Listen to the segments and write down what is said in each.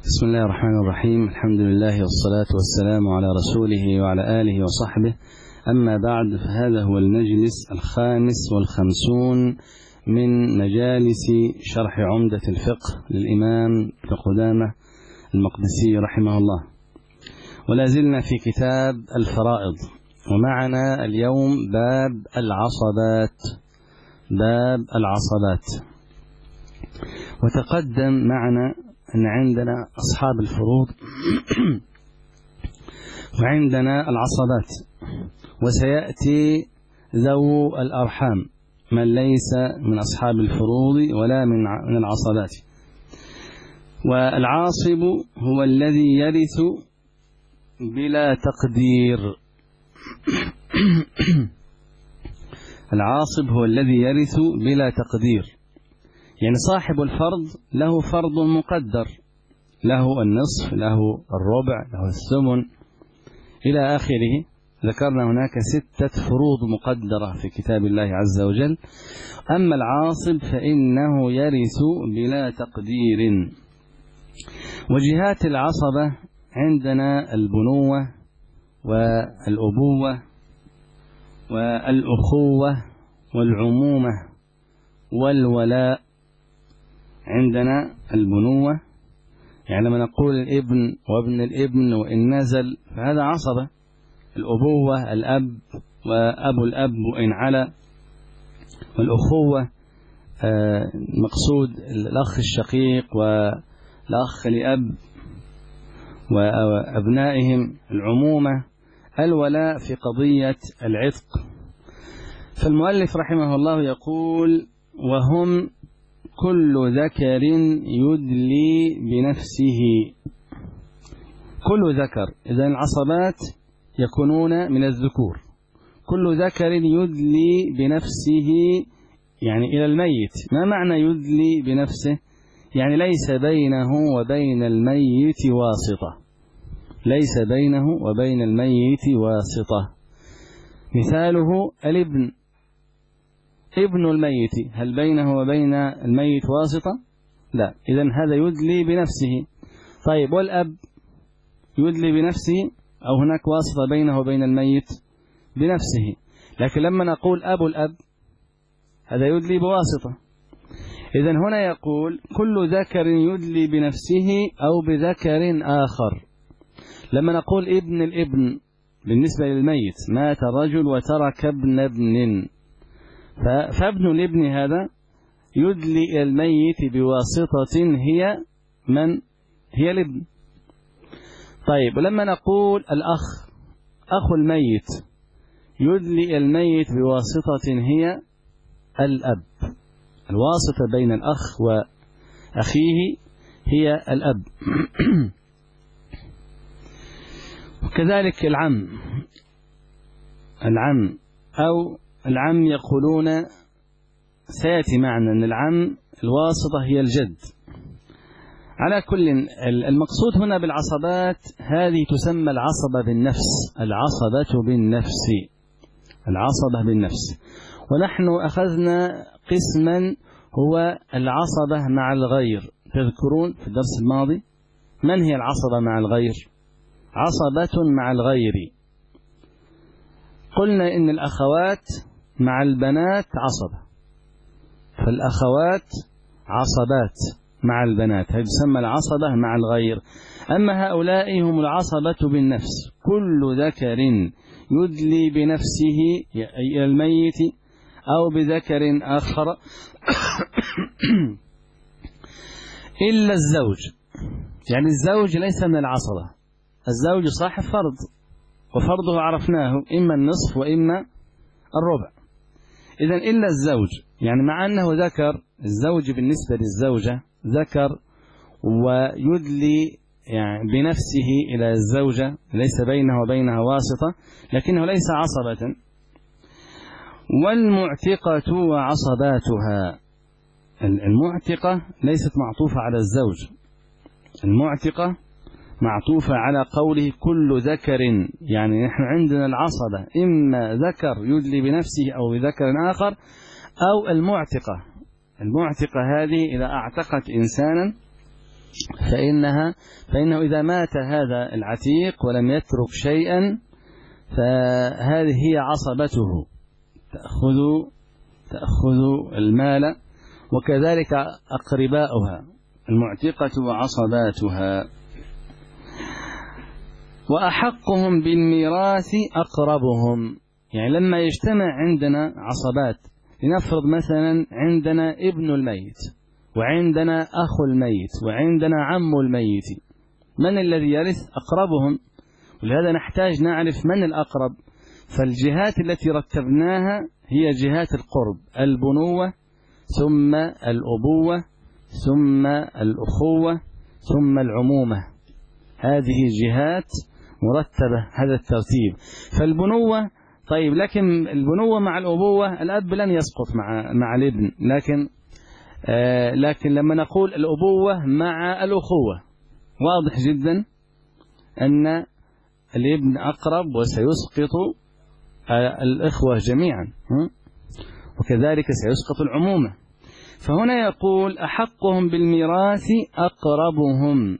بسم الله الرحمن الرحيم. الحمد لله والصلاة والسلام على رسوله وعلى آله وصحبه. أما بعد، فهذا هو المجلس 55 من مجالس شرح عمدة الفقه للإمام ابن قدامة المقدسي رحمه الله، ولا زلنا في كتاب الفرائض، ومعنا اليوم باب العصبات. وتقدم معنا أن عندنا أصحاب الفروض وعندنا العصبات، وسيأتي ذو الأرحام من ليس من أصحاب الفروض ولا من العصبات. والعاصب هو الذي يرث بلا تقدير. العاصب هو الذي يرث بلا تقدير، يعني صاحب الفرض له فرض مقدر، له النصف، له الربع، له الثمن إلى آخره. ذكرنا هناك 6 فروض مقدرة في كتاب الله عز وجل. أما العاصب فإنه يرث بلا تقدير. وجهات العصبة عندنا البنوة والأبوة والأخوة والعمومة والولاء. عندنا البنوة، يعني لما نقول الابن وابن الابن وإن نزل فهذا عصبة. الأبوة الأب وأبو الأب وإن علا. والأخوة مقصود الأخ الشقيق والأخ لأب وأبنائهم. العمومة الولاء في قضية العتق. فالمؤلف رحمه الله يقول: وهم كل ذكر يدلي بنفسه. كل ذكر، إذن العصبات يكونون من الذكور. كل ذكر يدلي بنفسه، يعني إلى الميت. ما معنى يدلي بنفسه؟ يعني ليس بينه وبين الميت واسطة. ليس بينه وبين الميت واسطة. مثاله الابن، ابن الميت، هل بينه وبين الميت واسطة؟ لا. إذن هذا يدلي بنفسه. طيب، والأب يدلي بنفسه أو هناك واسطة بينه وبين الميت؟ بنفسه. لكن لما نقول أبو الأب هذا يدلي بواسطة. إذن هنا يقول كل ذكر يدلي بنفسه أو بذكر آخر. لما نقول ابن الابن بالنسبة للميت، مات رجل وترك ابن ابن، فابن الابن هذا يدلي إلى الميت بواسطة هي من؟ هي الابن. طيب، ولما نقول الأخ، أخو الميت، يدلي إلى الميت بواسطة هي الأب. الواسطة بين الأخ وأخيه هي الأب. وكذلك العم أو العم يقولون، سيأتي معنا أن العم الواسطة هي الجد. على كل، المقصود هنا بالعصبات هذه تسمى العصبة بالنفس. العصبة بالنفس. ونحن أخذنا قسما هو العصبة مع الغير. تذكرون في الدرس الماضي من هي العصبة مع الغير؟ عصبة مع الغير. قلنا إن الأخوات مع البنات عصبة، فالأخوات عصبات مع البنات، هذه تسمى العصبة مع الغير. أما هؤلاء هم العصبة بالنفس. كل ذكر يدلي بنفسه إلى الميت أو بذكر آخر إلا الزوج. يعني الزوج ليس من العصبة. الزوج صاحب فرض، وفرضه عرفناه، إما النصف وإما الربع. إذن إلا الزوج، يعني مع أنه ذكر، الزوج بالنسبة للزوجة ذكر ويدلي يعني بنفسه إلى الزوجة، ليس بينه وبينها واسطة، لكنه ليس عصبة. والمعتقة وعصباتها. المعتقة ليست معطوفة على الزوج، المعتقة معطوفة على قوله كل ذكر. يعني نحن عندنا العصبة إما ذكر يدلي بنفسه أو بذكر آخر، أو المعتقة. المعتقة هذه إذا أعتقت إنسانا فإنه إذا مات هذا العتيق ولم يترك شيئا فهذه هي عصبته، تأخذ المال، وكذلك أقرباؤها المعتقة وعصباتها. وأحقهم بالميراث أقربهم، يعني لما يجتمع عندنا عصبات، لنفرض مثلا عندنا ابن الميت وعندنا أخو الميت وعندنا عم الميت، من الذي يرث؟ أقربهم. ولهذا نحتاج نعرف من الأقرب. فالجهات التي رتبناها هي جهات القرب: البنوة، ثم الأبوة، ثم الأخوة، ثم العمومة. هذه جهات مرتبة، هذا الترتيب. فالبنوة، طيب، لكن البنوة مع الأبوة الأب لن يسقط مع الابن، لكن لما نقول الأبوة مع الأخوة واضح جدا أن الابن أقرب وسيسقط الإخوة جميعا، وكذلك سيسقط العمومة. فهنا يقول أحقهم بالميراث أقربهم،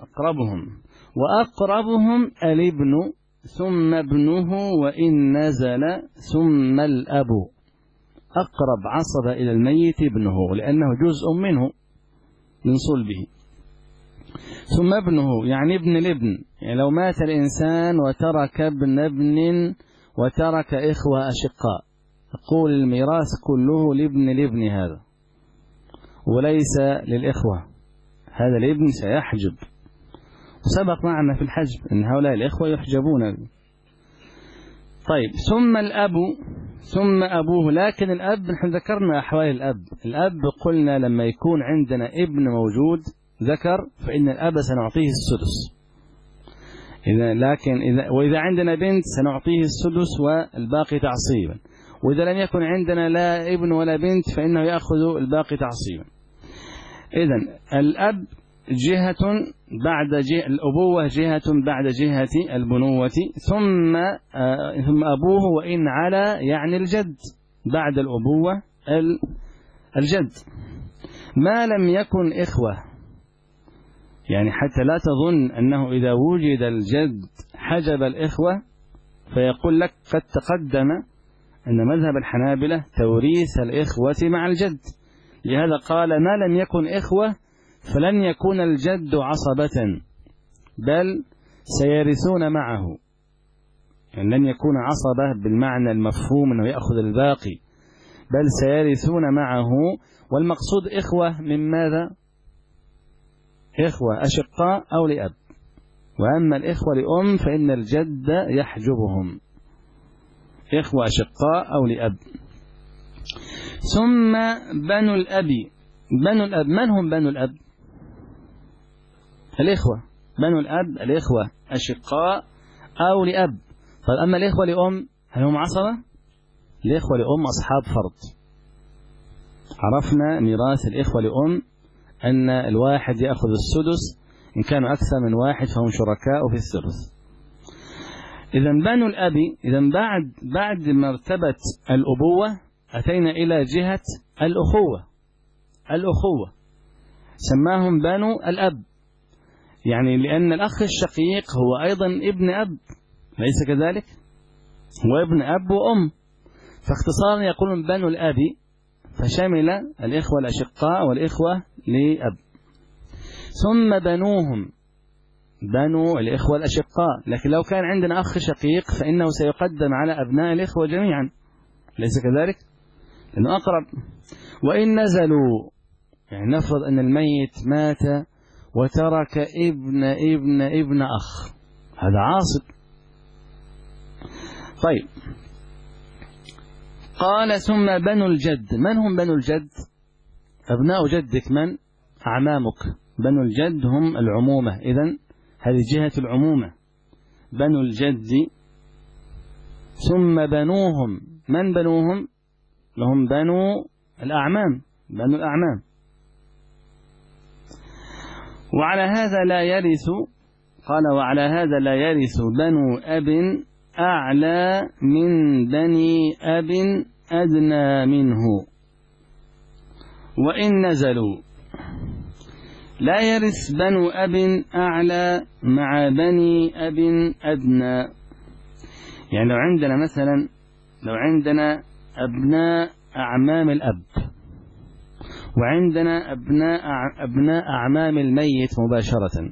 وأقربهم الابن ثم ابنه وإن نزل ثم الأب. أقرب عصب إلى الميت ابنه لأنه جزء منه من صلبه، ثم ابنه يعني ابن الابن، يعني لو مات الإنسان وترك ابن وترك إخوة أشقاء، أقول الميراث كله لابن الابن هذا وليس للإخوة، هذا الابن سيحجب، وسبق معنا في الحجب أن هؤلاء الإخوة يحجبون. طيب، ثم الأب ثم أبوه. لكن الأب نحن ذكرنا أحوال الأب قلنا لما يكون عندنا ابن موجود ذكر فإن الأب سنعطيه السدس، وإذا عندنا بنت سنعطيه السدس والباقي تعصيبا، وإذا لم يكن عندنا لا ابن ولا بنت فإنه يأخذ الباقي تعصيبا. إذن الأب جهة بعد جهة الأبوة، جهة بعد جهة البنوة، ثم أبوه وإن على، يعني الجد بعد الأبوة الجد، ما لم يكن إخوة. يعني حتى لا تظن أنه إذا وجد الجد حجب الإخوة، فيقول لك قد تقدم أن مذهب الحنابلة توريث الإخوة مع الجد، لهذا قال ما لم يكن إخوة فلن يكون الجد عصبة، بل سيرثون معه، يعني لن يكون عصبة بالمعنى المفهوم أنه يأخذ الباقي، بل سيرثون معه. والمقصود إخوة من ماذا؟ إخوة أشقاء أو لأب، وأما الإخوة لأم فإن الجد يحجبهم، إخوة أشقاء أو لأب. ثم بنو الأب. من هم بنو الأب؟ الإخوة. بنو الأب الإخوة أشقاء أو لأب. طيب، أما الإخوة لأم هل هم عصبة؟ الإخوة لأم أصحاب فرض. عرفنا ميراث الإخوة لأم أن الواحد يأخذ السدس، إن كانوا أكثر من واحد فهم شركاء في الثلث. إذن بنو الأب، إذن بعد مرتبة الأبوة أتينا إلى جهة الأخوة سماهم بنو الأب، يعني لأن الأخ الشقيق هو أيضا ابن أب، ليس كذلك؟ هو ابن أب وأم، فاختصارا يقولون بنو الأب، فشمل الإخوة الأشقاء والإخوة لأب. ثم بنوهم، بنو الإخوة الأشقاء، لكن لو كان عندنا أخ شقيق فإنه سيقدم على أبناء الإخوة جميعا، ليس كذلك؟ لأنه أقرب. وإن نزلوا، يعني نفرض أن الميت مات وترك ابن أخ، هذا عاصب. طيب، قال ثم بنو الجد. من هم بنو الجد؟ أبناء جدك، من؟ أعمامك. بنو الجد هم العمومة، إذن هذه جهة العمومة، بنو الجد. ثم بنوهم، من بنوهم؟ لهم بنو الأعمام، بنو الأعمام. وعلى هذا لا يرث، قال وعلى هذا لا يرث بنو أب أعلى من بني أب أدنى منه وإن نزلوا. لا يرث بنو أب أعلى مع بني أب أدنى. يعني لو عندنا أبناء أعمام الأب، وعندنا أبناء أعمام الميت مباشرة.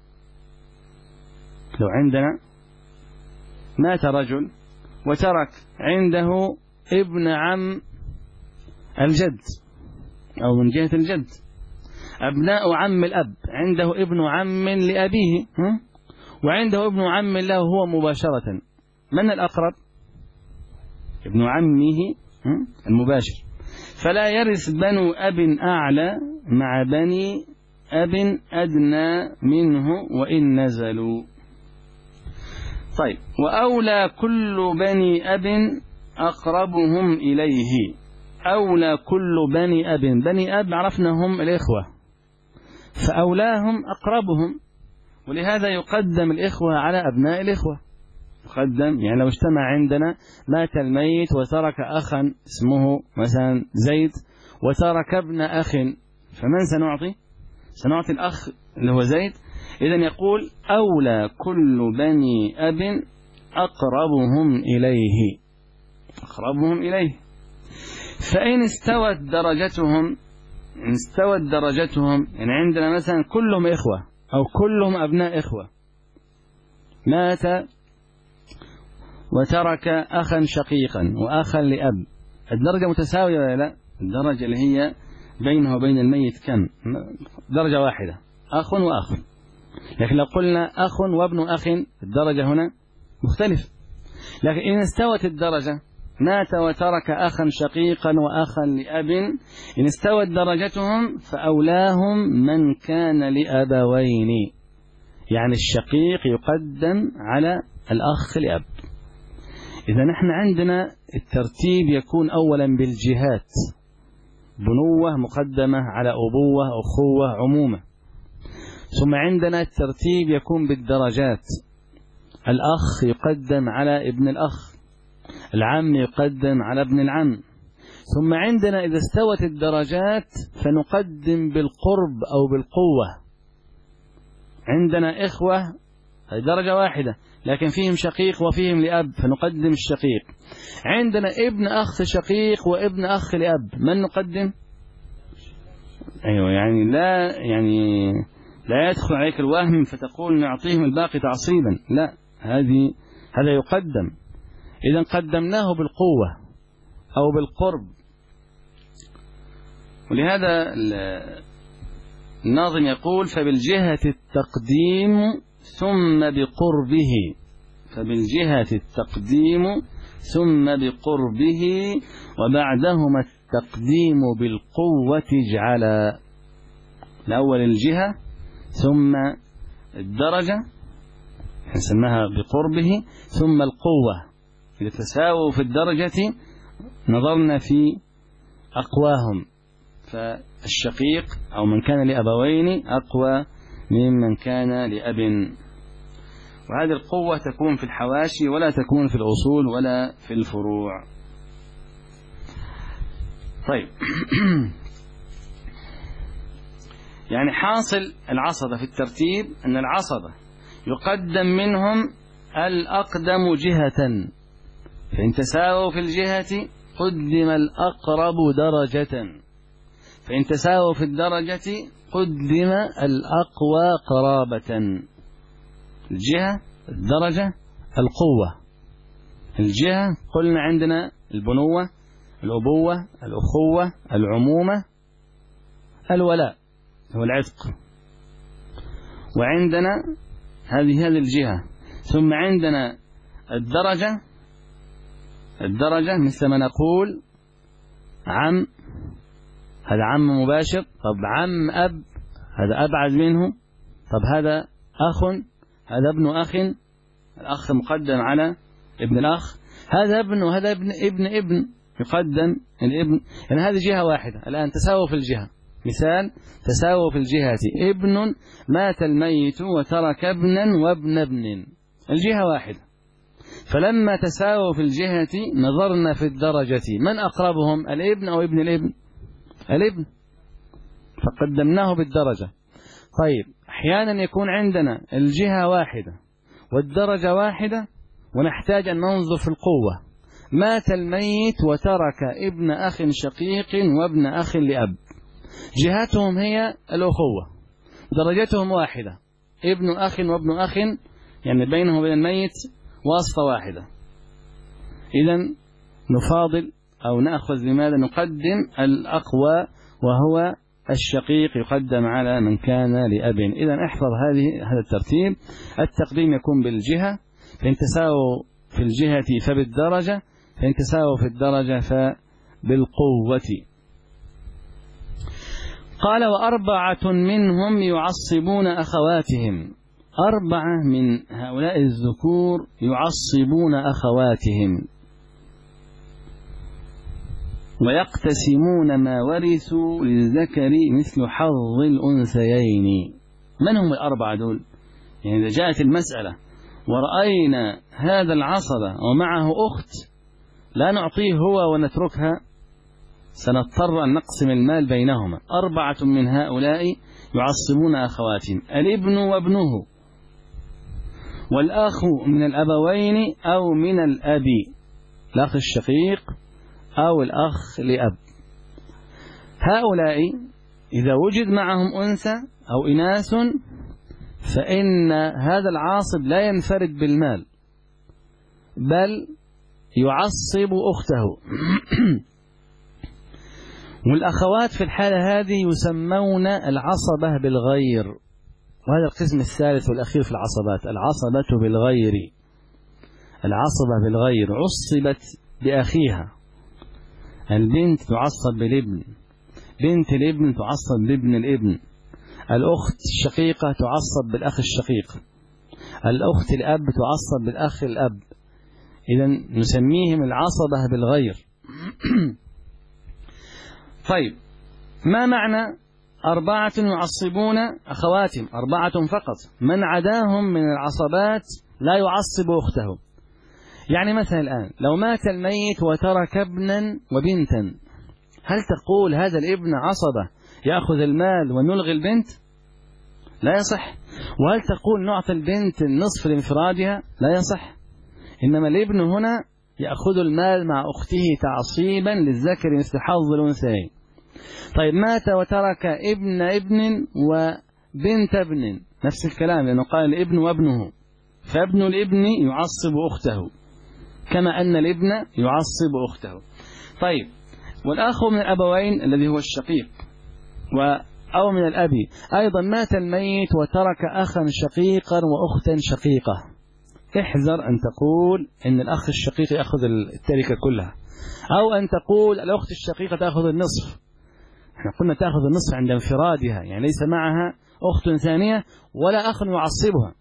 لو عندنا مات رجل وترك عنده ابن عم الجد أو من جهة الجد، أبناء عم الأب عنده ابن عم لأبيه وعنده ابن عم له هو مباشرة، من الأقرب؟ ابن عمه المباشر. فلا يرث بنو أب أعلى مع بني أب أدنى منه وإن نزلوا. طيب، وأولى كل بني أب أقربهم إليه. أولى كل بني أب، بني أب عرفناهم الإخوة، فأولاهم أقربهم، ولهذا يقدم الإخوة على أبناء الإخوة. يقدم، يعني لو اجتمع عندنا مات الميت وترك أخا اسمه مثلا زيد وترك ابن أخ، فمن سنعطي؟ سنعطي الأخ اللي هو زيد. إذن يقول أولى كل بني أب أقربهم إليه. فإن استوت درجتهم، يعني عندنا مثلا كلهم إخوة أو كلهم أبناء إخوة، مات وترك أخا شقيقا وأخا لأب، الدرجة متساوية ولا لا؟ الدرجة اللي هي بينه وبين الميت كم؟ درجة واحدة، أخ وأخ. لكن لو قلنا أخ وابن أخ الدرجة هنا مختلفة. لكن إن استوت الدرجة، مات وترك أخا شقيقا وأخا لأب، إن استوت درجتهم فأولاهم من كان لأبوين، يعني الشقيق يقدم على الأخ لأب. إذا نحن عندنا الترتيب يكون أولا بالجهات، بنوة مقدمة على أبوة أخوة عمومة. ثم عندنا الترتيب يكون بالدرجات، الأخ يقدم على ابن الأخ، العم يقدم على ابن العم. ثم عندنا إذا استوت الدرجات فنقدم بالقرب أو بالقوة. عندنا إخوة درجة واحدة لكن فيهم شقيق وفيهم لأب، فنقدم الشقيق. عندنا ابن أخ شقيق وابن أخ لأب، من نقدم؟ أيوة، يعني لا يدخل عليك الوهم فتقول نعطيهم الباقي تعصيبا، لا، هذا يقدم. إذا قدمناه بالقوة أو بالقرب. ولهذا الناظم يقول فبالجهة التقديم ثم بقربه، وبعدهما التقديم بالقوة اجعلا. الأول الجهة ثم الدرجة نسميها بقربه ثم القوة. إذا تساووا في الدرجة نظرنا في أقواهم، فالشقيق أو من كان لأبوين أقوى ممن كان لأب. وهذه القوة تكون في الحواشي ولا تكون في الأصول ولا في الفروع. طيب يعني حاصل العصبة في الترتيب أن العصبة يقدم منهم الأقدم جهة، فإن تساووا في الجهة قدم الأقرب درجة، فإن تساووا في الدرجة قدم الأقوى قرابة. الجهة، الدرجة، القوة. الجهة قلنا عندنا البنوة، الأبوة، الأخوة، العمومة، الولاء هو العتق. وعندنا هذه الجهة. ثم عندنا الدرجة مثل ما نقول عم، هذا عم مباشر. طب عم أب هذا أبعد منه. طب هذا أخ، هذا ابن أخ، الأخ مقدم على ابن الأخ. هذا ابن وهذا ابن يقدم الابن. يعني هذه جهة واحدة. الآن تساووا في الجهة، مثال تساووا في الجهة، ابن مات الميت وترك ابنا وابن ابن، الجهة واحدة. فلما تساووا في الجهة نظرنا في الدرجة من أقربهم، الابن أو ابن الابن؟ الابن، فقدمناه بالدرجة. طيب أحيانا يكون عندنا الجهة واحدة والدرجة واحدة ونحتاج أن ننظر في القوة. مات الميت وترك ابن أخ شقيق وابن أخ لأب، جهتهم هي الأخوة، درجتهم واحدة، ابن أخ وابن أخ، يعني بينه وبين الميت واسطة واحدة. إذن نفاضل أو نأخذ لماذا نقدم الأقوى وهو الشقيق يقدم على من كان لأب. إذن احفظ هذا الترتيب. التقديم يكون بالجهة، فإن تساووا في الجهة فبالدرجة، فإن تساووا في الدرجة فبالقوة. قال وأربعة منهم يعصبون أخواتهم، 4 من هؤلاء الذكور يعصبون أخواتهم ويقتسمون ما ورثوا للذكر مثل حظ الأنثيين. من هم ال4 دول؟ يعني إذا جاءت المسألة ورأينا هذا العصبة ومعه أخت لا نعطيه هو ونتركها، سنضطر أن نقسم المال بينهما. 4 من هؤلاء يعصبون أخواتهم، الابن وابنه، والأخ من الأبوين أو من الأب، الأخ الشقيق أو الأخ لأب. هؤلاء إذا وجد معهم أنثى أو إناث فإن هذا العاصب لا ينفرد بالمال بل يعصب أخته. والأخوات في الحالة هذه يسمون العصبة بالغير، وهذا القسم الثالث والأخير في العصبات، العصبة بالغير. العصبة بالغير عصبت بأخيها، البنت تعصب بالابن، بنت الابن تعصب بابن الابن، الأخت الشقيقة تعصب بالأخ الشقيق، الأخت الأب تعصب بالأخ الأب. إذن نسميهم العصبة بالغير. طيب ما معنى 4 يعصبون أخواتهم؟ 4 فقط، من عداهم من العصبات لا يعصب أخته. يعني مثلا الآن لو مات الميت وترك ابنا وبنتا، هل تقول هذا الابن عصبة يأخذ المال ونلغي البنت؟ لا يصح. وهل تقول نعطي البنت النصف لانفرادها؟ لا يصح. إنما الابن هنا يأخذ المال مع أخته تعصيبا للذكر مثل حظ الأنثيين. طيب مات وترك ابن ابن وبنت ابن، نفس الكلام، لأنه قال الابن وابنه، فابن الابن يعصب أخته كما أن الابن يعصب أخته. طيب والأخ من الأبوين الذي هو الشقيق أو من الأب أيضا مات الميت وترك أخا شقيقا وأختا شقيقة، احذر أن تقول إن الأخ الشقيق يأخذ التركة كلها، أو أن تقول الأخت الشقيقة تأخذ النصف. احنا قلنا تأخذ النصف عند انفرادها، يعني ليس معها أخت ثانية ولا أخ يعصبها.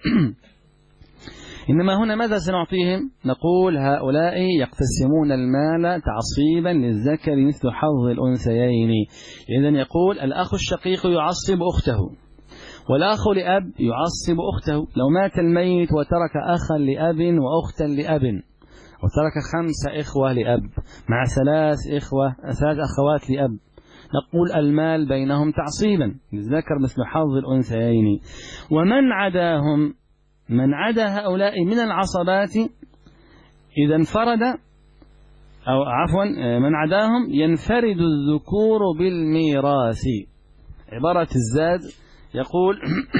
إنما هنا ماذا سنعطيهم؟ نقول هؤلاء يقتسمون المال تعصيبا للذكر مثل حظ الأنثيين. إذن يقول الأخ الشقيق يعصب أخته، والأخ لأب يعصب أخته. لو مات الميت وترك أخا لأب وأختا لأب، وترك 5 إخوة لأب مع 3 أخوات لأب، نقول المال بينهم تعصيبا للذكر مثل حظ الأنثيين. ومن عداهم، من عدا هؤلاء من العصبات إذا انفرد، أو عفوا من عداهم ينفرد الذكور بالميراث. عبارة الزاد يقول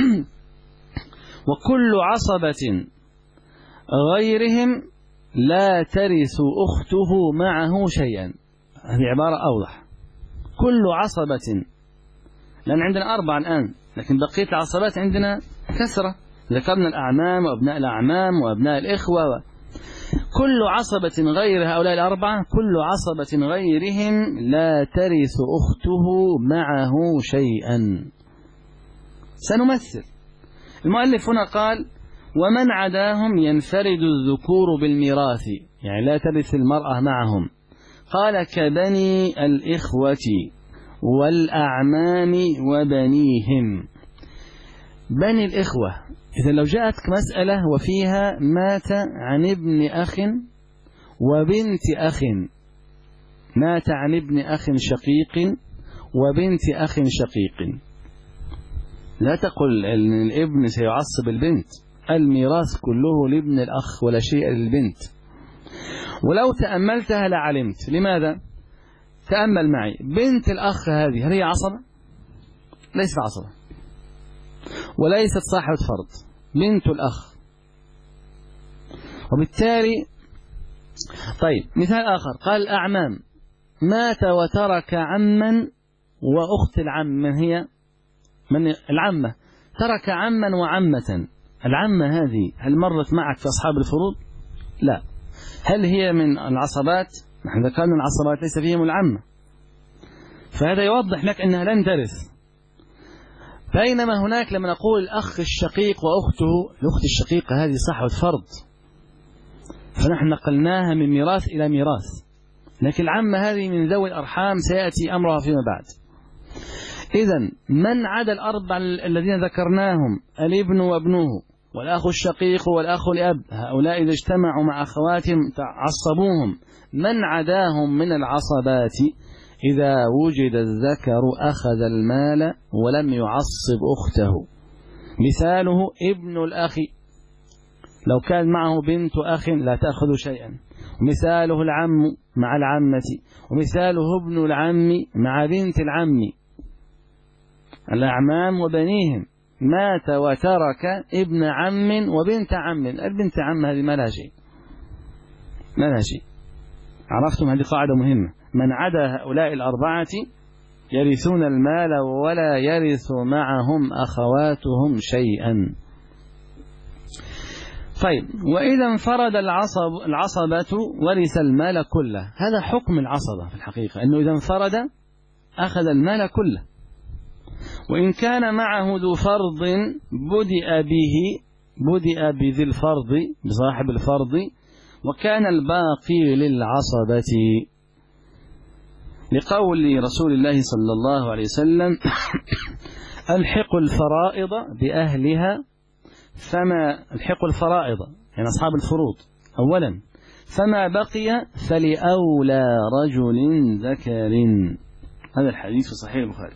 وكل عصبة غيرهم لا ترث أخته معه شيئا. هذه عبارة أوضح. كل عصبة، لأن عندنا 4 الآن، لكن بقية العصبات عندنا كثرة، ذكرنا الأعمام وأبناء الأعمام وأبناء الإخوة. كل عصبة غير هؤلاء 4، كل عصبة غيرهم لا ترث أخته معه شيئا. سنمثل. المؤلف هنا قال ومن عداهم ينفرد الذكور بالميراث، يعني لا ترث المرأة معهم. قال كبني الإخوة والأعمام وبنيهم. بني الإخوة، إذا لو جاءتك مسألة وفيها مات عن ابن أخ وبنت أخ، مات عن ابن أخ شقيق وبنت أخ شقيق، لا تقل أن الابن سيعصب البنت، الميراث كله لابن الأخ ولا شيء للبنت. ولو تأملتها لعلمت. لماذا؟ تأمل معي، بنت الأخ هذه هل هي عصبة؟ ليست عصبة وليست صاحبة فرض، بنت الأخ. وبالتالي طيب مثال آخر، قال الأعمام، مات وترك عما وأخت العم، من هي؟ من العمة، ترك عما وعمة. العمة هذه هل مرت معك في أصحاب الفروض؟ لا. هل هي من العصبات؟ نحن ذكرنا العصبات ليس فيهم العمة، فهذا يوضح لك أنها لن ترث. بينما هناك لما نقول الأخ الشقيق وأخته، الأخت الشقيقة هذه صاحبة فرض، فنحن نقلناها من ميراث إلى ميراث، لكن العمة هذه من ذوي الأرحام سيأتي أمرها فيما بعد. إذن من عدا الأربع الذين ذكرناهم، الابن وابنه والأخ الشقيق والأخ الأب، هؤلاء إذا اجتمعوا مع أخواتهم عصبوهم. من عداهم من العصبات إذا وجد الذكر أخذ المال ولم يعصب أخته. مثاله ابن الأخ، لو كان معه بنت أخ لا تأخذ شيئا. ومثاله العم مع العمة. ومثاله ابن العم مع بنت العم، الأعمام وبنيهم. مات وترك ابن عم وبنت عم، البنت عم هذه ما لها شيء، ما لها شيء. عرفتم؟ هذه قاعدة مهمة. من عدا هؤلاء الأربعة يرثون المال ولا يرث معهم أخواتهم شيئا. طيب، وإذا انفرد العصبة ورث المال كله. هذا حكم العصبة في الحقيقة، أنه إذا انفرد أخذ المال كله. وإن كان معه ذو فرض بدأ بذي الفرض، بصاحب الفرض، وكان الباقي للعصبة، لقول رسول الله صلى الله عليه وسلم الحقوا الفرائض بأهلها، فما الحقوا الفرائض يعني أصحاب الفروض أولا، فما بقي فلأولى رجل ذكر. هذا الحديث في صحيح البخاري.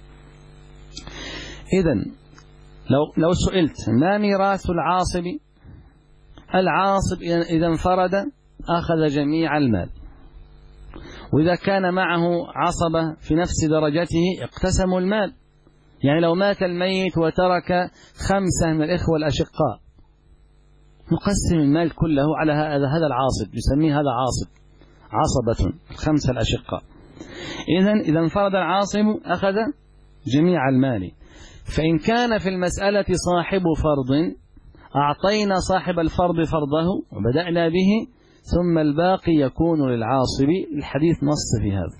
إذن لو سئلت ما ميراث العاصب؟ العاصب إذا انفرد أخذ جميع المال، وإذا كان معه عصبة في نفس درجته اقتسموا المال. يعني لو مات الميت وترك 5 من الإخوة الأشقاء، نقسم المال كله على هذا العاصب، يسميه هذا عصبة 5 الأشقاء. إذا انفرد العاصب أخذ جميع المال. فإن كان في المسألة صاحب فرض أعطينا صاحب الفرض فرضه وبدأنا به، ثم الباقي يكون للعاصب. الحديث نص في هذا،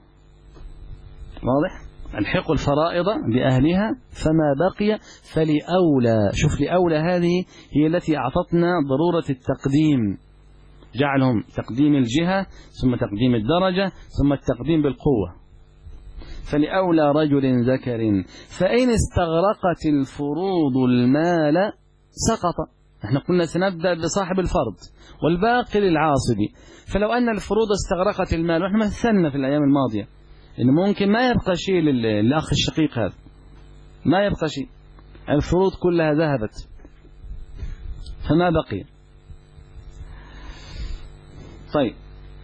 واضح؟ الحق الفرائض بأهلها فما بقي فلأولى. شوف، لأولى هذه هي التي أعطتنا ضرورة التقديم، جعلهم تقديم الجهة ثم تقديم الدرجة ثم التقديم بالقوة. فلأولى رجل ذكر فإن استغرقت الفروض المال سقط. نحن قلنا سنبدأ بصاحب الفرض والباقي للعاصب. فلو أن الفروض استغرقت المال، ونحن مثلنا في الأيام الماضية إنه ممكن ما يبقى شيء للأخ الشقيق هذا، ما يبقى شيء، الفروض كلها ذهبت فما بقي. طيب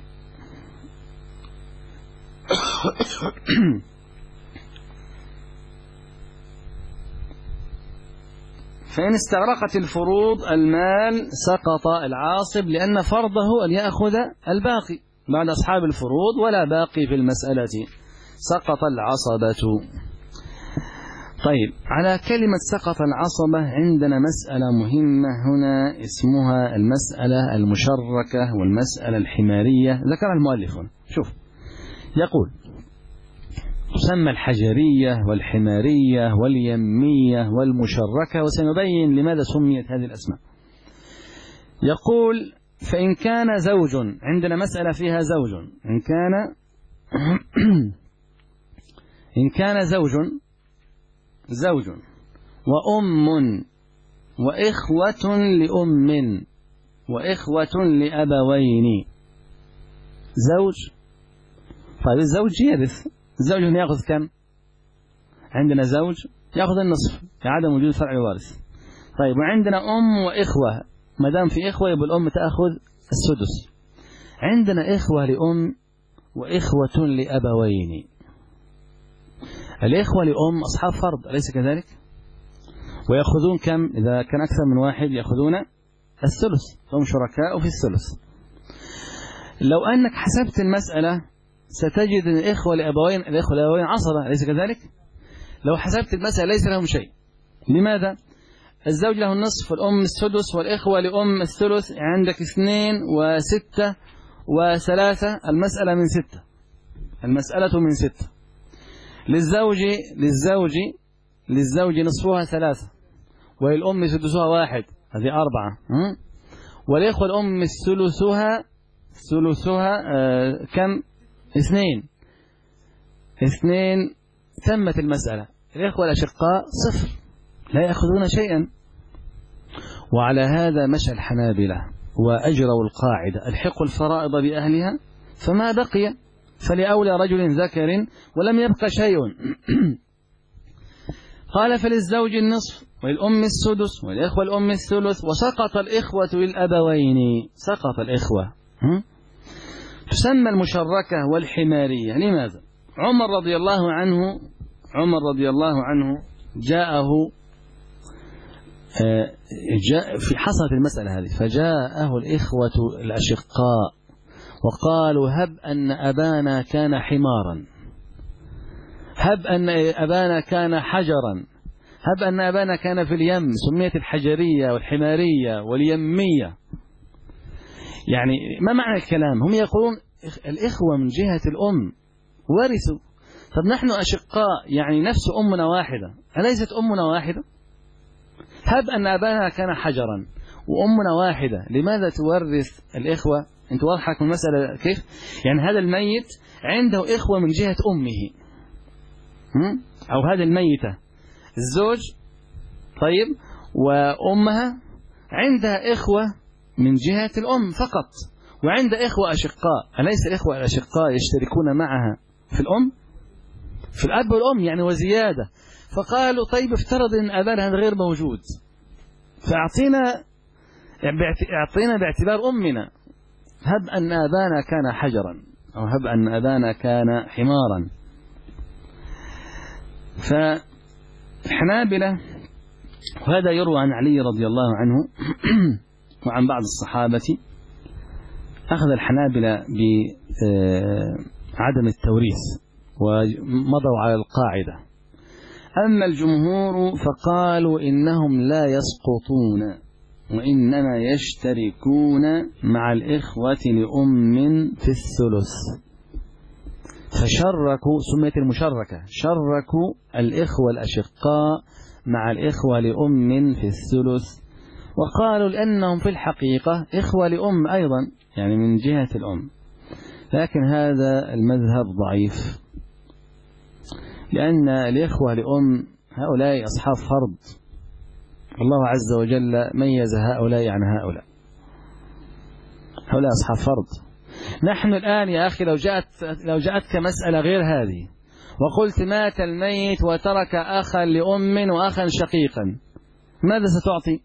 فإن استغرقت الفروض المال سقط العاصب، لأن فرضه أن يأخذ الباقي بعد أصحاب الفروض ولا باقي في المسألة، سقط العصبة. طيب، على كلمة سقط العصبة عندنا مسألة مهمة هنا اسمها المسألة المشركة والمسألة الحمارية، ذكرها المؤلف. شوف، يقول تسمى الحجرية والحمارية واليمية والمشركة، وسنبين لماذا سميت هذه الأسماء. يقول فإن كان زوج، عندنا مسألة فيها زوج، إن كان زوج وأم وإخوة لأم وإخوة لأبوين. زوج، طيب الزوج يرث. الزوج هنا يأخذ كم؟ عندنا زوج يأخذ النصف لعدم وجود فرع الوارث. طيب وعندنا أم وإخوة، ما دام في إخوة يبقى الأم تأخذ السدس. عندنا إخوة لأم وإخوة لأبوين. الإخوة لأم أصحاب فرض أليس كذلك؟ ويأخذون كم؟ إذا كان أكثر من واحد يأخذون الثلث، هم شركاء في الثلث. لو أنك حسبت المسألة ستجد أن الإخوة لأبوين عصبة أليس كذلك؟ لو حسبت المسألة ليس لهم شيء. لماذا؟ الزوج له النصف والأم السدس والإخوة لأم الثلث، عندك 2 و6 و3، المسألة من 6. المسألة من 6. للزوج نصفها 3 وللأم سدسها 1، هذه 4. والإخوة الأم ثلثها كم؟ 2. تمت المسألة. الإخوة الأشقاء 0 لا يأخذون شيئا. وعلى هذا مشى الحنابلة وأجروا القاعدة: الحقوا الفرائض بأهلها فما بقي فلأولى رجل ذكر ولم يبق شيء. قال: فللزوج النصف وللأم السدس والإخوة الأم الثلث، وسقط الإخوة للأبوين. سقط الإخوة. تسمى المشركة والحمارية. لماذا؟ عمر رضي الله عنه في حصلت المسألة هذه، فجاءه الإخوة الأشقاء وقالوا: هب أن أبانا كان حمارا، هب أن أبانا كان حجرا، هب أن أبانا كان في اليم. سميت الحجرية والحمارية واليمية. يعني ما معنى الكلام؟ هم يقولون الإخوة من جهة الأم ورثوا. طب نحن أشقاء، يعني نفس أمنا واحدة، أليست أمنا واحدة؟ هب أن أبانا كان حجرا وأمنا واحدة، لماذا تورث الإخوة؟ أنت واضح لكم المسألة كيف؟ يعني هذا الميت عنده إخوة من جهة أمه، أو هذه الميتة الزوج، طيب، وأمها عندها إخوة من جهة الأم فقط، وعند إخوة أشقاء. أليس الإخوة الأشقاء يشتركون معها في الأم، في الأب والأم يعني وزيادة؟ فقالوا: طيب افترض أن أبانا غير موجود، فأعطينا باعتبار أمنا. هب أن أبانا كان حجرا، أو هب أن أبانا كان حمارا. فالحنابلة، وهذا يروى عن علي رضي الله عنه وعن بعض الصحابة، أخذ الحنابلة بعدم التوريث ومضوا على القاعدة. أما الجمهور فقالوا إنهم لا يسقطون وإنما يشتركون مع الإخوة لأم في الثلث. فشركوا، سميت المشركة، شركوا الإخوة الأشقاء مع الإخوة لأم في الثلث، وقالوا لأنهم في الحقيقة إخوة لأم أيضا، يعني من جهة الأم. لكن هذا المذهب ضعيف، لأن الإخوة لأم هؤلاء أصحاب فرض، الله عز وجل ميز هؤلاء عن هؤلاء. هؤلاء أصحاب فرض. نحن الآن يا أخي لو جاءتك مسألة غير هذه وقلت: مات الميت وترك أخا لأم وأخا شقيقا، ماذا ستعطي؟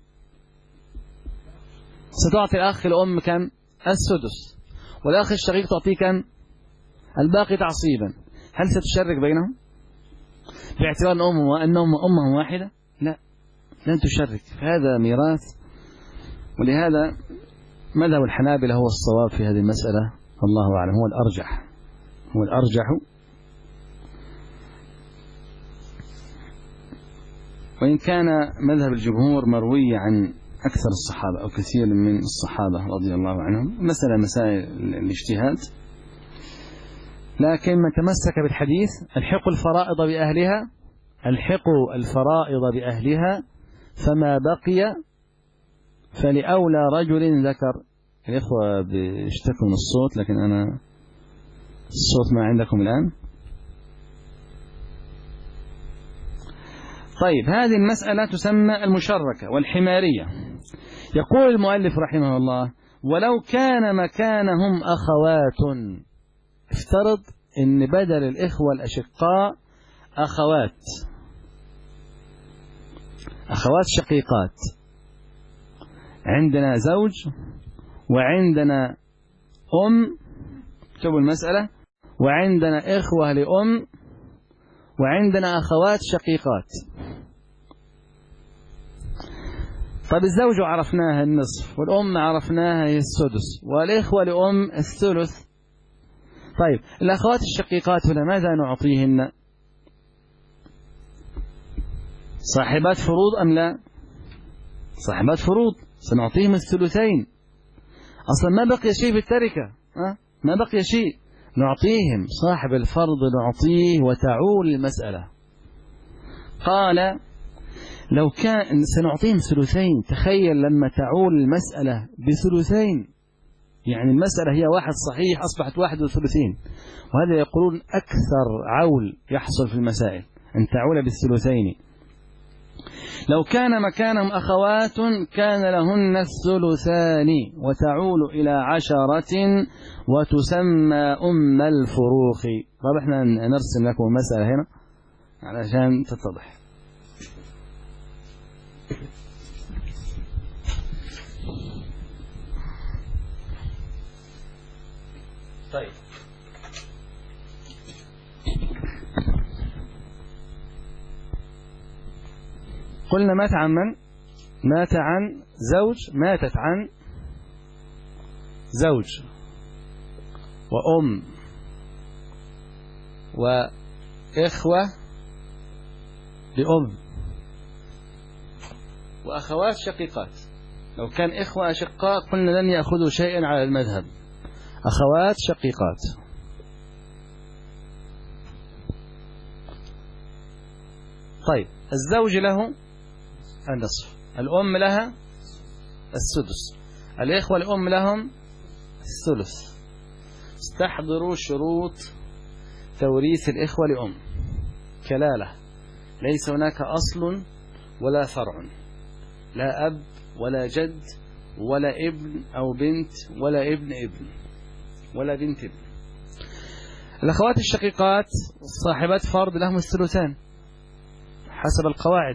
ستعطي الأخ لأم كم؟ السدس، والأخ الشقيق تعطيه كم؟ الباقي تعصيبا. هل ستشرك بينهم باعتبار أنهم أمهم واحدة؟ لا، لن تشرك. هذا ميراث. ولهذا مذهب الحنابلة هو الصواب في هذه المسألة، والله أعلم، هو الأرجح. وإن كان مذهب الجمهور مروي عن أكثر الصحابة أو كثير من الصحابة رضي الله عنهم، مسائل الاجتهاد. لكن من تمسك بالحديث: الحقوا الفرائض بأهلها فما بقي فلأولى رجل ذكر. الإخوة بيشتكوا من الصوت، لكن أنا الصوت ما عندكم الآن. طيب، هذه المسألة تسمى المشركة والحمارية. يقول المؤلف رحمه الله: ولو كان مكانهم أخوات. افترض ان بدل الإخوة الأشقاء أخوات، أخوات شقيقات، عندنا زوج وعندنا اكتبوا المسألة، وعندنا إخوة لأم، وعندنا أخوات شقيقات. طيب الزوج عرفناها النصف، والأم عرفناها هي السدس، والإخوة لأم الثلث. طيب الأخوات الشقيقات هنا ماذا نعطيهن؟ صاحبات فروض أم لا؟ صاحبات فروض، سنعطيهم الثلثين. أصلا ما بقي شيء في التركة، ما بقي شيء، نعطيهم صاحب الفرض نعطيه وتعول المسألة. قال لو كان سنعطيهم ثلثين، تخيل لما تعول المسألة بثلثين، يعني المسألة هي واحد صحيح أصبحت واحد وثلثين، وهذا يقولون أكثر عول يحصل في المسائل أن تعول بالثلثين. لو كان مكانهم أخوات كان لهن الثلثان وتعول إلى 10 وتسمى أم الفروخ. طب احنا نرسم لكم المسألة هنا علشان تتضح. طيب قلنا مات عن من؟ مات عن زوج، ماتت عن زوج وأم وإخوة لأم وأخوات شقيقات. لو كان إخوة أشقاء قلنا لن يأخذوا شيئا على المذهب، أخوات شقيقات. طيب الزوج له النصف، الأم لها السدس، الإخوة الأم لهم الثلث. استحضروا شروط توريث الإخوة لأم كلالة، ليس هناك أصل ولا فرع، لا أب ولا جد ولا ابن أو بنت ولا ابن ولا بنت ابن. الأخوات الشقيقات صاحبات فرض لهم الثلثان حسب القواعد.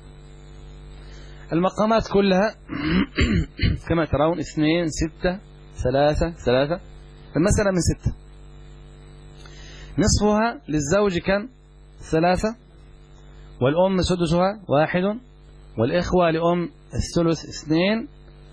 المقامات كلها كما ترون 2 6 3 المسألة من 6. نصفها للزوج كم؟ 3، والأم سدسها 1، والإخوة لأم الثلث 2،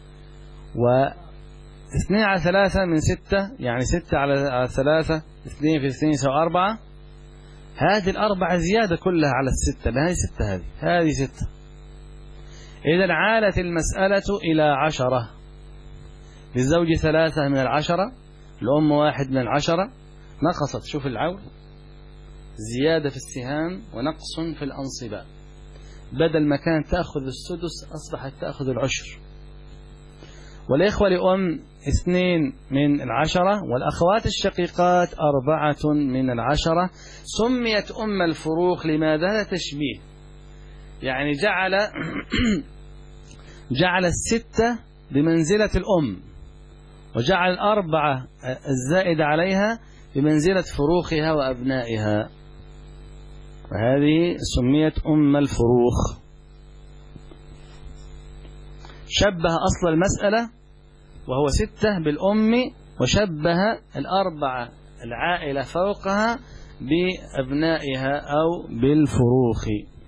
و2 على 3 من 6، يعني 6 على 3 2 في 2 يساوي 4. هذه ال4 زيادة كلها على 6، هذه 6، هذه 6. إذا عالت المسألة إلى 10. للزوج 3 من 10، الأم 1 من 10. نقصت، شوف العول، زيادة في السهام ونقص في الأنصباء. بدل ما كانت تأخذ السدس أصبحت تأخذ العشر. والإخوة لأم 2 من 10، والأخوات الشقيقات 4 من 10. سميت أم الفروخ لماذا؟ تشبيه، يعني جعل 6 بمنزلة الأم، وجعل 4 الزائد عليها بمنزلة فروخها وأبنائها، وهذه سميت أم الفروخ. شبه أصل المسألة وهو 6 بالأم، وشبه 4 العائلة فوقها بأبنائها أو بالفروخ.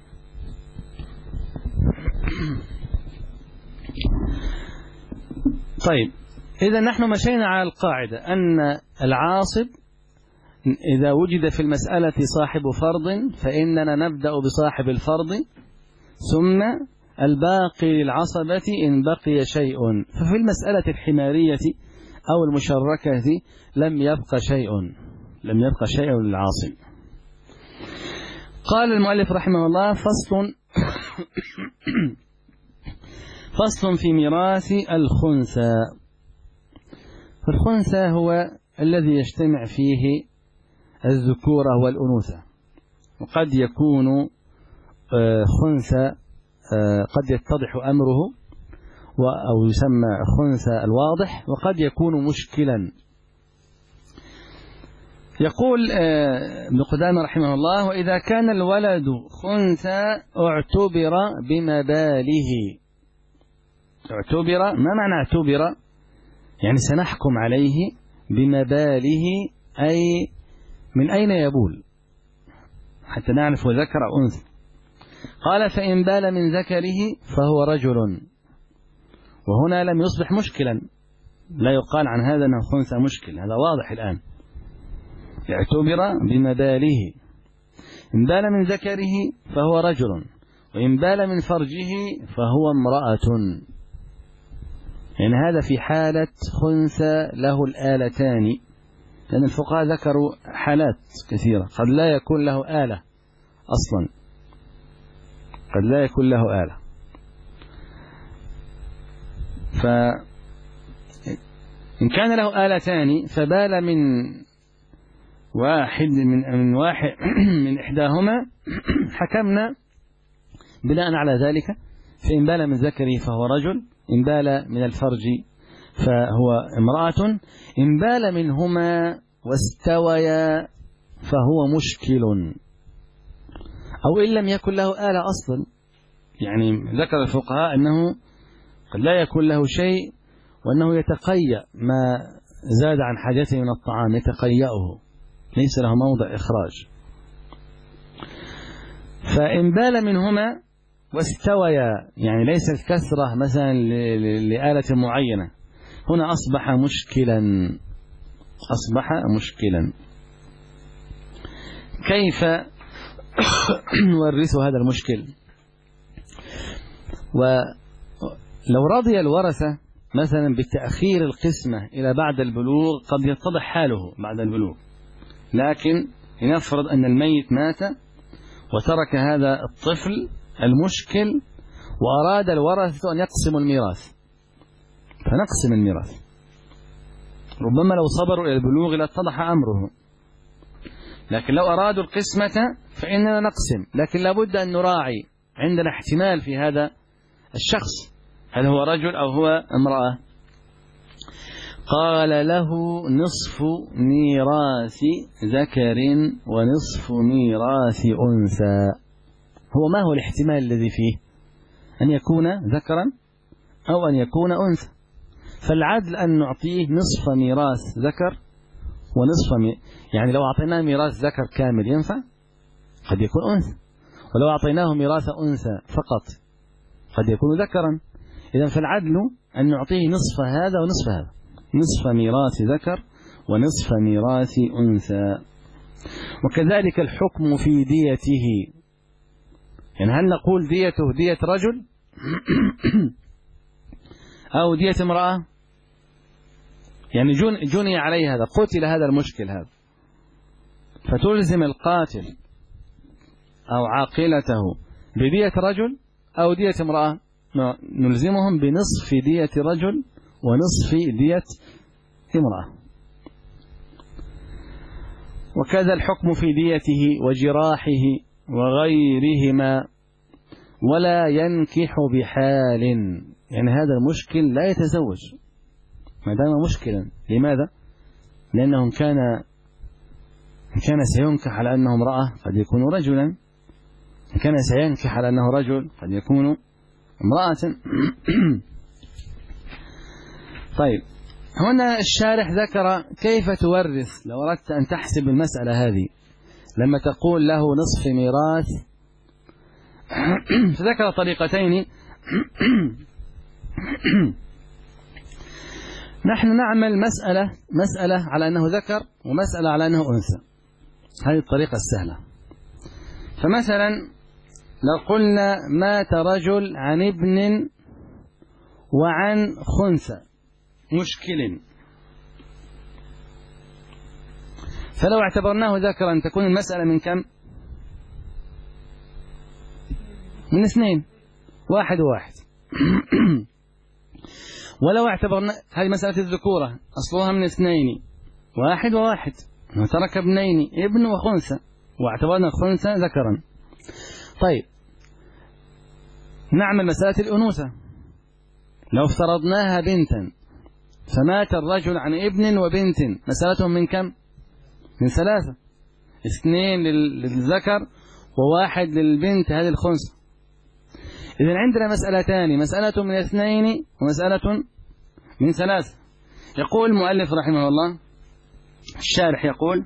طيب إذا نحن مشينا على القاعدة أن العاصب إذا وجد في المسألة صاحب فرض فإننا نبدأ بصاحب الفرض، ثم الباقي للعصبة إن بقي شيء. ففي المسألة الحمارية أو المشركة لم يبقى شيء للعاصب. قال المؤلف رحمه الله: فصل في ميراث الخنثى. فالخنثى هو الذي يجتمع فيه الذكورة والأنوثة، وقد يكون خنثى قد يتضح أمره أو يسمى خنثى الواضح، وقد يكون مشكلا. يقول ابن قدامة رحمه الله: وإذا كان الولد خنثى اعتبر بمباله. اعتبر، ما معنى اعتبر؟ يعني سنحكم عليه بمباله، أي من أين يبول، حتى نعرف هو ذكر أو أنثى. قال: فإن بال من ذكره فهو رجل. وهنا لم يصبح مشكلا، لا يقال عن هذا أنه خنثى مشكل، هذا واضح الآن. اعتبر بمباله. إن بال من ذكره فهو رجل، وإن بال من فرجه فهو امرأة. يعني هذا في حالة خنثى له الآلتان، لأن الفقهاء ذكروا حالات كثيرة، قد لا يكون له آلة أصلا، قد لا يكون له آلة. فإن كان له آلتان فبال من واحد من إحداهما حكمنا بناء على ذلك. فإن بال من ذكره فهو رجل، إن بال من الفرج فهو امرأة، إن بال منهما واستويا فهو مشكل، أو إن لم يكن له آلة أصلا. يعني ذكر الفقهاء أنه قد لا يكون له شيء، وأنه يتقيأ ما زاد عن حاجته من الطعام، يتقيأه، ليس له موضع إخراج. فإن بال منهما واستويا، يعني ليس الكثرة مثلا لآلة معينة، هنا أصبح مشكلا، أصبح مشكلا. كيف نورث هذا المشكل؟ ولو رضي الورثة مثلا بتأخير القسمة إلى بعد البلوغ قد يتضح حاله بعد البلوغ، لكن لنفرض أن الميت مات وترك هذا الطفل المشكل، وأراد الورثة أن يقسموا الميراث، فنقسم الميراث. ربما لو صبروا إلى البلوغ لاتضح أمره، لكن لو أرادوا القسمة فإننا نقسم، لكن لابد أن نراعي عندنا احتمال في هذا الشخص، هل هو رجل أو هو امرأة. قال: له نصف ميراث ذكر ونصف ميراث أنثى. ما هو الاحتمال الذي فيه؟ أن يكون ذكرا أو أن يكون أنثى. فالعدل أن نعطيه نصف ميراث ذكر ونصف يعني لو أعطيناه ميراث ذكر كامل ينفع؟ قد يكون أنثى. ولو أعطيناه ميراث أنثى فقط قد يكون ذكرا. إذن فالعدل أن نعطيه نصف هذا ونصف هذا، نصف ميراث ذكر ونصف ميراث أنثى. وكذلك الحكم في ديته، يعني هل نقول ديته دية رجل أو دية امرأة؟ يعني جني عليه هذا، قتل هذا المشكل هذا، فتلزم القاتل أو عاقلته بدية رجل أو دية امرأة؟ نلزمهم بنصف دية رجل ونصف دية امرأة. وكذا الحكم في ديته وجراحه وغيرهما، ولا ينكح بحال. يعني هذا المشكل لا يتزوج ما دام مشكلا. لماذا؟ لأنه إن كان سينكح على أنه امرأة قد يكون رجلا، إن كان سينكح على أنه رجل قد يكون امرأة. طيب، هنا الشارح ذكر كيف تورث لو أردت أن تحسب المسألة هذه، لما تقول له نصف ميراث. فذكر طريقتين. نحن نعمل مسألة على أنه ذكر ومسألة على أنه أنثى، هذه الطريقة السهلة. فمثلا لو قلنا مات رجل عن ابن وعن خنثى مشكل، فلو اعتبرناه ذكرا تكون المسألة من كم؟ من 2، 1 و1. ولو اعتبرنا هذه مسألة الذكورة أصلها من 2، 1 و1، وترك ابنين، ابن وخنثى، واعتبرنا الخنثى ذكرا. طيب، نعمل مسألة الأنوثة. لو افترضناها بنتا فمات الرجل عن ابن وبنت، مسألتهم من كم؟ من 3، 2 للذكر وواحد للبنت هذه الخنثى. إذن عندنا مسألتان، مسألة من 2 ومسألة من 3. يقول المؤلف رحمه الله الشارح يقول: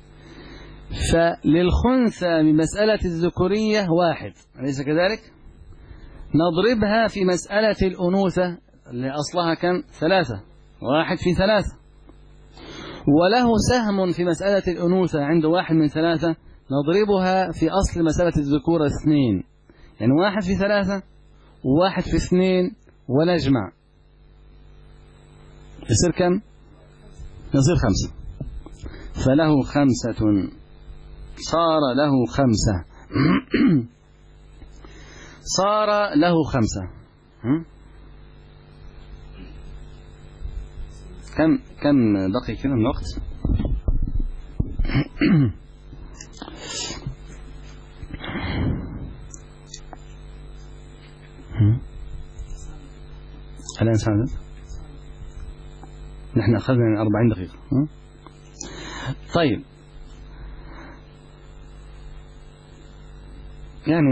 فللخنثى من مسألة الذكورية 1، أليس كذلك؟ نضربها في مسألة الأنوثة اللي أصلها كم؟ 3، 1 في 3، وله سهم في مسألة الأنوثة عنده 1 من 3، نضربها في أصل مسألة الذكورة 2، يعني 1 في 3 و1 في 2 ونجمع يصير كم؟ يصير 5. فله 5، صار له 5 صار له 5. كم بقي كده من الوقت؟ الآن ساعدت نحن أخذنا 40 دقيقة. طيب، يعني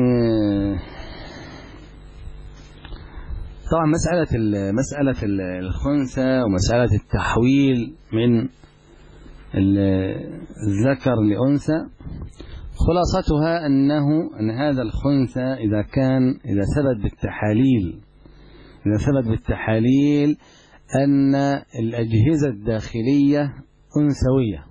طبعا مسألة الخنثى ومسألة التحويل من الذكر لأنثى خلاصتها أن هذا الخنثى إذا ثبت بالتحاليل أن الأجهزة الداخلية أنثوية،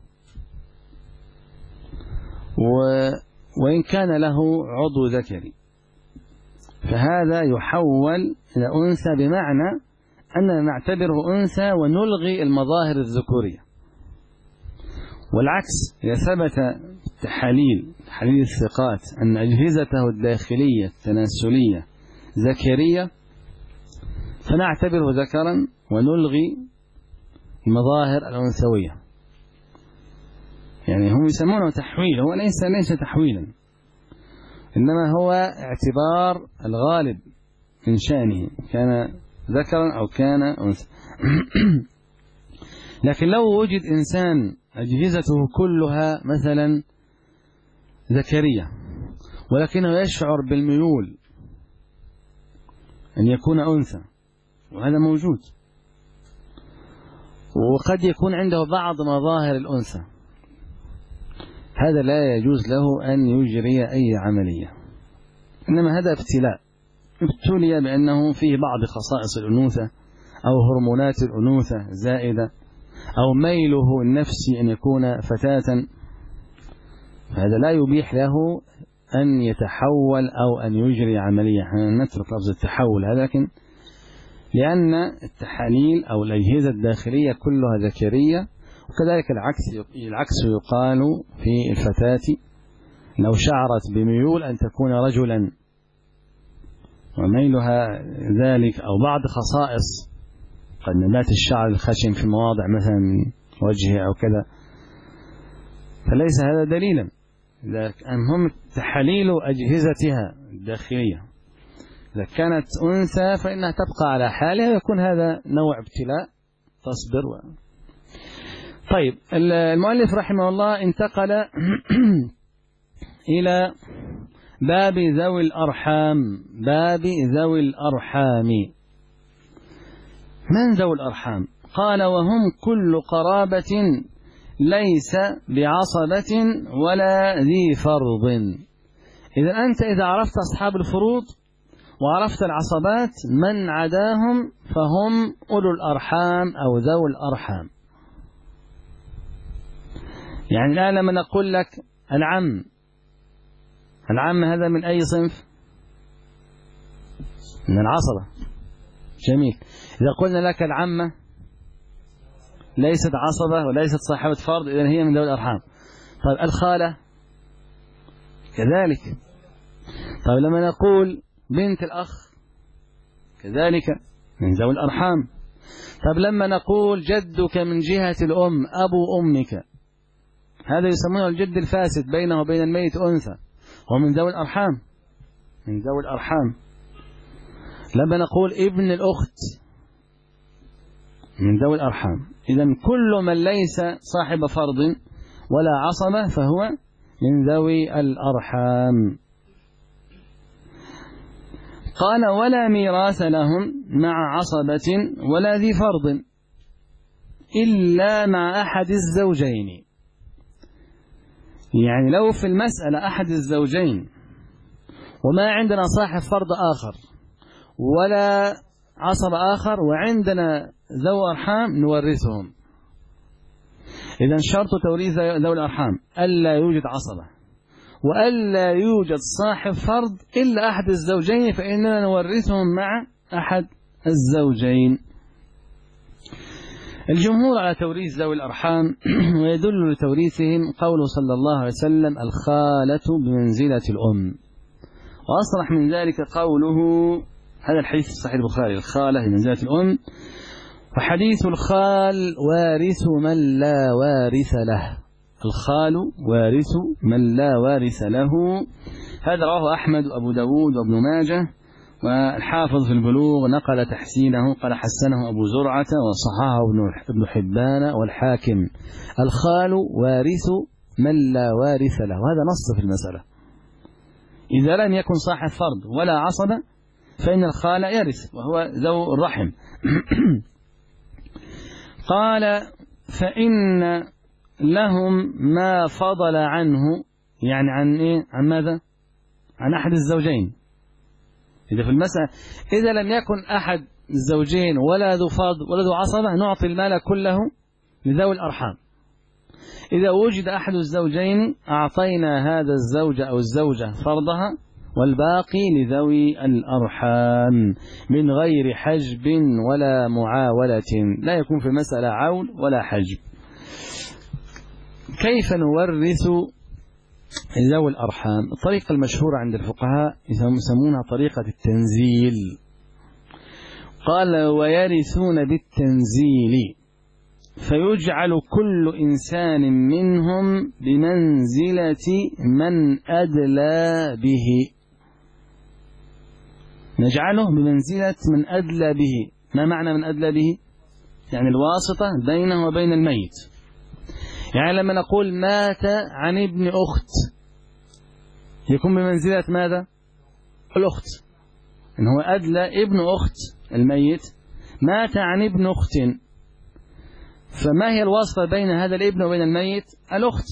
وإن كان له عضو ذكري، فهذا يحول إلى أنثى، بمعنى أننا نعتبره أنثى ونلغي المظاهر الذكورية. والعكس، إذا ثبت تحاليل الثقات أن أجهزته الداخلية التناسلية ذكرية، فنعتبره ذكرا ونلغي المظاهر الأنثوية. يعني هم يسمونه تحويل، هو ليس تحويلا، إنما هو اعتبار الغالب من شأنه، كان ذكرا أو كان أنثى. لكن لو وجد إنسان أجهزته كلها مثلا ذكرية، ولكنه يشعر بالميول أن يكون أنثى، وهذا موجود، وقد يكون عنده بعض مظاهر الأنثى، هذا لا يجوز له أن يجري أي عملية، إنما هذا ابتلي بأنه فيه بعض خصائص الأنوثة أو هرمونات الأنوثة زائدة، أو ميله النفسي أن يكون فتاة، هذا لا يبيح له أن يتحول أو أن يجري عملية. نترك لفظ التحول هذا، لكن لأن التحاليل أو الأجهزة الداخلية كلها ذكرية. وكذلك العكس يقال في الفتاة، لو شعرت بميول أن تكون رجلا وميلها ذلك، أو بعض خصائص قد نبات الشعر الخشن في مواضع مثلا من وجهه أو كذا، فليس هذا دليلا. هم تحاليل أجهزتها الداخلية، إذا كانت أنثى فإنها تبقى على حالها، ويكون هذا نوع ابتلاء تصبر. طيب، المؤلف رحمه الله انتقل إلى باب ذوي الأرحام. من ذوي الأرحام؟ قال: وهم كل قرابة ليس بعصبة ولا ذي فرض. إذا عرفت أصحاب الفروض وعرفت العصبات، من عداهم فهم أولو الأرحام أو ذوي الأرحام. يعني الآن لما نقول لك العم هذا من أي صنف؟ من العصبة. جميل. إذا قلنا لك العمة ليست عصبة وليست صاحبة فرض، إذن هي من ذوي الأرحام. طيب الخالة كذلك. طيب لما نقول بنت الأخ كذلك من ذوي الأرحام. طيب لما نقول جدك من جهة الأم أبو أمك، هذا يسمونه الجد الفاسد، بينه وبين الميت أنثى، هو من ذوي الأرحام، من ذوي الأرحام. لما نقول ابن الأخت من ذوي الأرحام. إذن كل من ليس صاحب فرض ولا عصبة فهو من ذوي الأرحام. قال ولا ميراث لهم مع عصبة ولا ذي فرض إلا مع أحد الزوجين. يعني لو في المسألة أحد الزوجين وما عندنا صاحب فرض آخر ولا عصب آخر وعندنا ذو أرحام نورثهم. إذن شرط توريث ذوي الأرحام ألا يوجد عصبة وألا يوجد صاحب فرض إلا أحد الزوجين، فإننا نورثهم مع أحد الزوجين. الجمهور على توريث ذوي الأرحام ويدل لتوريثهم قوله صلى الله عليه وسلم الخالة بمنزلة الأم، وأصرح من ذلك قوله هذا الحديث الصحيح البخاري الخالة بمنزلة الأم، وحديث الخال وارث من لا وارث له، الخال وارث من لا وارث له. هذا رواه أحمد وأبو داود وابن ماجه، والحافظ في البلوغ نقل تحسينه قال حسنه أبو زرعة وصححه ابن حبان والحاكم. الخال وارث من لا وارث له، وهذا نص في المسألة. إذا لم يكن صاحب فرض ولا عصبة فإن الخال يرث وهو ذو الرحم. قال فإن لهم ما فضل عنه، يعني عن إيه؟ عن ماذا؟ عن أحد الزوجين. إذا في المسألة إذا لم يكن أحد الزوجين ولا ذو فرض ولا ذو عصبة نعطي المال كله لذوي الأرحام. إذا وجد أحد الزوجين أعطينا هذا الزوج أو الزوجة فرضها والباقي لذوي الأرحام من غير حجب ولا معاولة، لا يكون في المسألة عول ولا حجب. كيف نورث ذوي الأرحام؟ الطريقة المشهورة عند الفقهاء يسمونها طريقة التنزيل. قال ويرثون بالتنزيل، فيجعل كل إنسان منهم بمنزلة من أدلى به، نجعله بمنزلة من أدلى به. ما معنى من أدلى به؟ يعني الواسطة بينه وبين الميت. يعني لما نقول مات عن ابن أخت يكون بمنزلة ماذا؟ الأخت، إن هو أدلى ابن أخت الميت. مات عن ابن أخت، فما هي الواسطة بين هذا الابن وبين الميت؟ الأخت،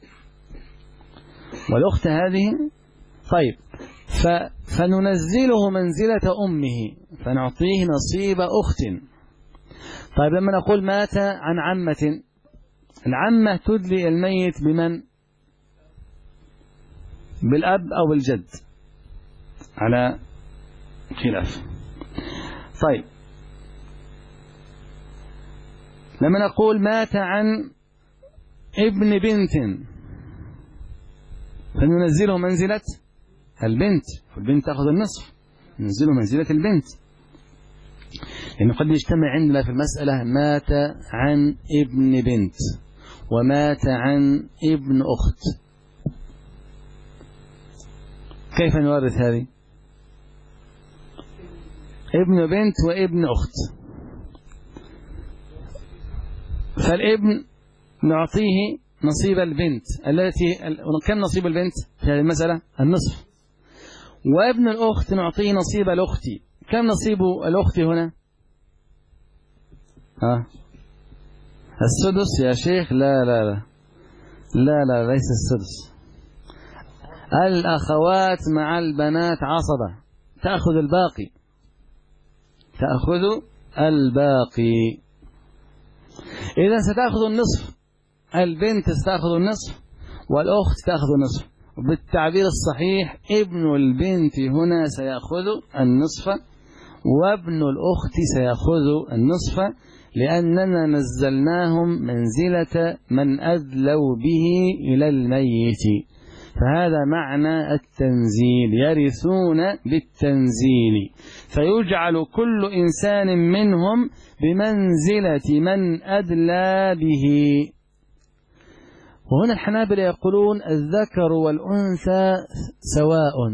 والأخت هذه طيب فننزله منزلة أمه فنعطيه نصيب أخت. طيب لما نقول مات عن عمة، العمة تدلي الميت بمن؟ بالأب أو بالجد على خلاف. طيب لما نقول مات عن ابن بنت فننزله منزلة البنت، فالبنت تأخذ النصف، ننزله منزلة البنت، لأنه قد يجتمع عندنا في المسألة مات عن ابن بنت ومات عن ابن أخت. كيف نورث هذه؟ ابن بنت وابن أخت، فالابن نعطيه نصيب البنت التي كم نصيب البنت في هذه المسألة؟ النصف. وابن الأخت نعطيه نصيب الأخت. كم نصيب الأخت هنا؟ السدس يا شيخ. لا لا لا لا لا ليس السدس. الأخوات مع البنات عصبة، تأخذ الباقي، تأخذ الباقي. إذا ستأخذ النصف، البنت ستأخذ النصف والأخت تأخذ النصف. وبالتعبير الصحيح ابن البنت هنا سيأخذ النصف وابن الأخت سيأخذ النصف، لأننا نزلناهم منزلة من أدلوا به إلى الميت. فهذا معنى التنزيل، يرثون بالتنزيل، فيجعل كل إنسان منهم بمنزلة من أدلى به. وهنا الحنابلة يقولون الذكر والأنثى سواء.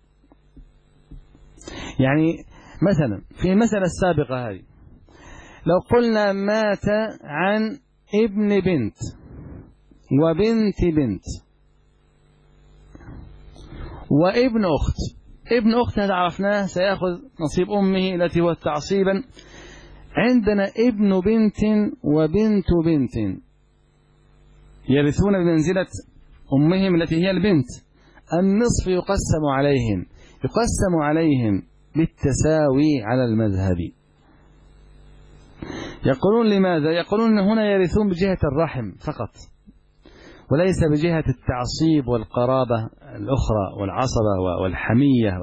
يعني مثلا في المسألة السابقة هذه لو قلنا مات عن ابن بنت وبنت بنت وابن أخت. ابن أخت هذا عرفناه سيأخذ نصيب أمه التي هو تعصيبا. عندنا ابن بنت وبنت بنت يرثون بمنزلة أمهم التي هي البنت. النصف يقسم عليهم بالتساوي على المذهب. يقولون لماذا؟ يقولون هنا يرثون بجهة الرحم فقط وليس بجهة التعصيب والقرابة الأخرى والعصبة والحمية.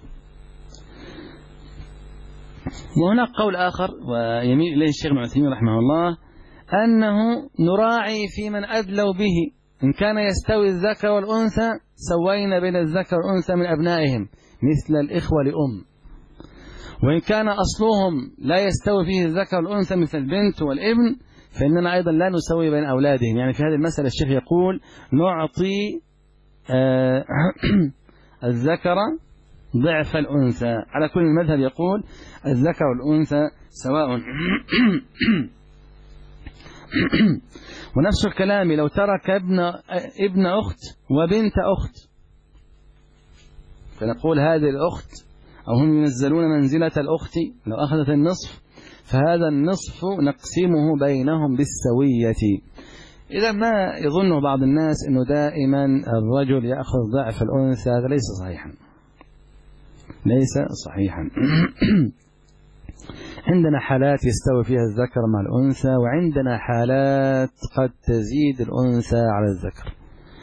وهناك قول آخر ويميل إليه الشيخ ابن عثيمين رحمه الله أنه نراعي في من أدلوا به. إن كان يستوي الذكر والأنثى سوينا بين الذكر والأنثى من أبنائهم مثل الإخوة لأم. وإن كان أصلهم لا يستوي فيه الذكر والأنثى مثل البنت والابن فإننا أيضا لا نسوي بين أولادهم. يعني في هذه المسألة الشيخ يقول نعطي الذكر ضعف الأنثى. على كل المذهب يقول الذكر والأنثى سواء. ونفس الكلام لو ترك ابن أخت وبنت أخت فنقول هذه الأخت أو هم ينزلون منزلة الأخت لو أخذت النصف فهذا النصف نقسمه بينهم بالسوية. إذا ما يظنه بعض الناس أنه دائما الرجل يأخذ ضعف الأنثى هذا ليس صحيحا. عندنا حالات يستوي فيها الذكر مع الأنثى وعندنا حالات قد تزيد الأنثى على الذكر.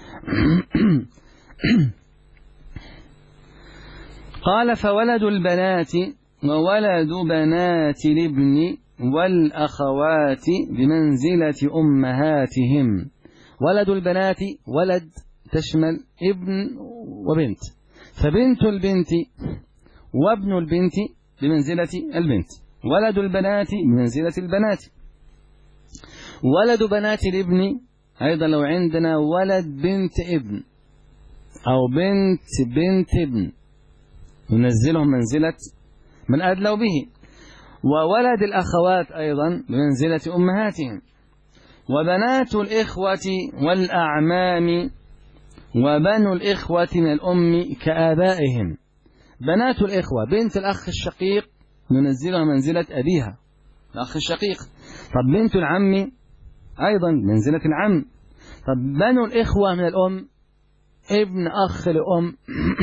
قال فولد البنات وولد بنات الابن والأخوات بمنزلة أمهاتهم. ولد البنات ولد تشمل ابن وبنت، فبنت البنت وابن البنت بمنزلة البنت، ولد البنات بمنزلة البنات. ولد بنات الابن أيضا لو عندنا ولد بنت ابن أو بنت ابن ننزلهم منزلة من أدلوا به. وولد الأخوات أيضا بمنزلة أمهاتهم. وبنات الإخوة والأعمام وبنو الإخوة من الأم كآبائهم. بنات الإخوة بنت الأخ الشقيق ننزلها منزلة أبيها الأخ الشقيق. طب بنت العم أيضا منزلة العم. طب بنو الإخوة من الأم ابن أخ لأم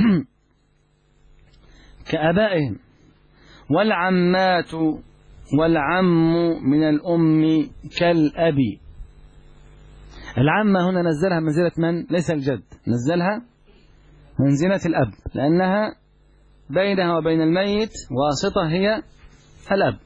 كآبائهم. والعمات والعم من الأم كالأب. العمة هنا نزلها منزلة من؟ ليس الجد، نزلها منزلة الأب لأنها بينها وبين الميت واسطة هي الأب.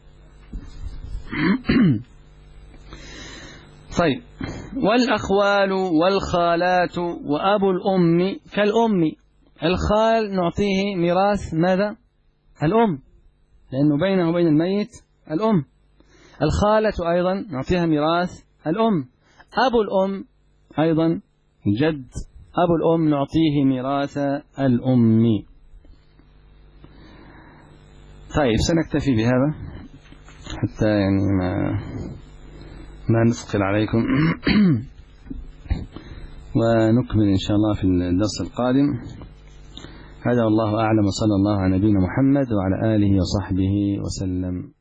طيب والأخوال والخالات وأبو الأم كالأم. الخال نعطيه ميراث ماذا؟ الأم لأنه بينه وبين الميت الأم. الخالة أيضا نعطيها ميراث الأم. أبو الأم أيضا جد أبو الأم نعطيه ميراث الأم. طيب سنكتفي بهذا حتى يعني ما نثقل عليكم ونكمل إن شاء الله في الدرس القادم. هذا والله أعلم وصلى الله على نبينا محمد وعلى آله وصحبه وسلم.